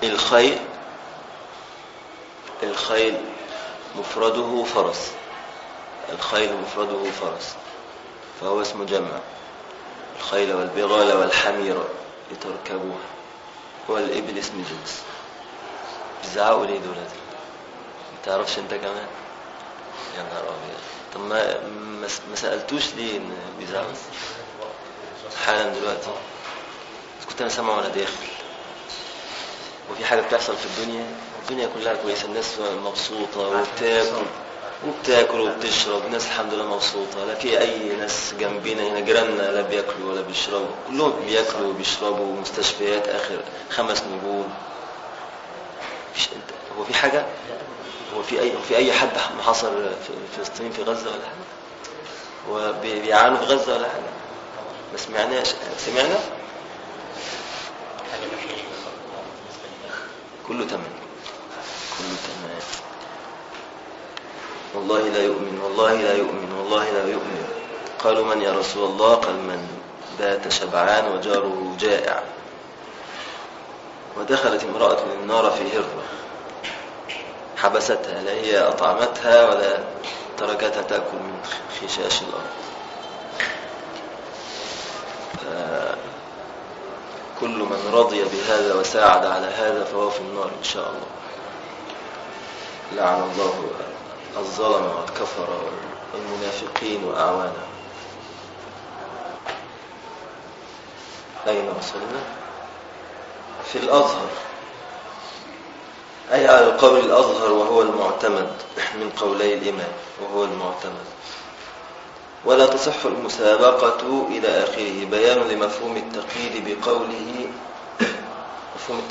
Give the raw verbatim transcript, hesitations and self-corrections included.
الخيل الخيل مفرده فرس. الخيل مفرده فرس فهو اسم جمع. الخيل والبغال والحمير لتركبوها. والإبل اسم جنس. بيزعقوا ليه دولت؟ ما تعرفش انت كمان؟ يا نهار ابيض. طب ما ما سالتوش ليه ان بيزعقوا حالا دلوقتي؟ كنت انا سامعه وانا داخل. وفي حاجه بتحصل في الدنيا، الدنيا كلها كويسه، الناس مبسوطه وبتاكل وبتاكل وبتشرب، الناس الحمد لله مبسوطه. لا في اي ناس جنبنا هنا جيراننا لا بياكلوا ولا بيشربوا، كلهم بياكلوا وبيشربوا، مستشفيات اخر خمس نجوم. هو في حاجه؟ هو في اي في اي حد محاصر في فلسطين في غزه ولا حاجه؟ هو بيعانوا في غزه ولا حاجه؟ ما سمعناش. سمعنا كله تمام، كله تمام. والله لا يؤمن، والله لا يؤمن، والله لا يؤمن. قالوا من يا رسول الله؟ قال من بات شبعان وجاره جائع. ودخلت امرأة النار في هرة حبستها، لا هي أطعمتها ولا تركتها تأكل من خشاش الأرض. كل من رضي بهذا وساعد على هذا فهو في النار إن شاء الله. لعن الله الظلم والكفر والمنافقين وأعوانهم. أين وصلنا؟ في الأظهر، أي على القول الأظهر وهو المعتمد من قولي الإمام، وهو المعتمد. ولا تصح المسابقة إلى آخره. بيان لمفهوم التقييد بقوله. مفهوم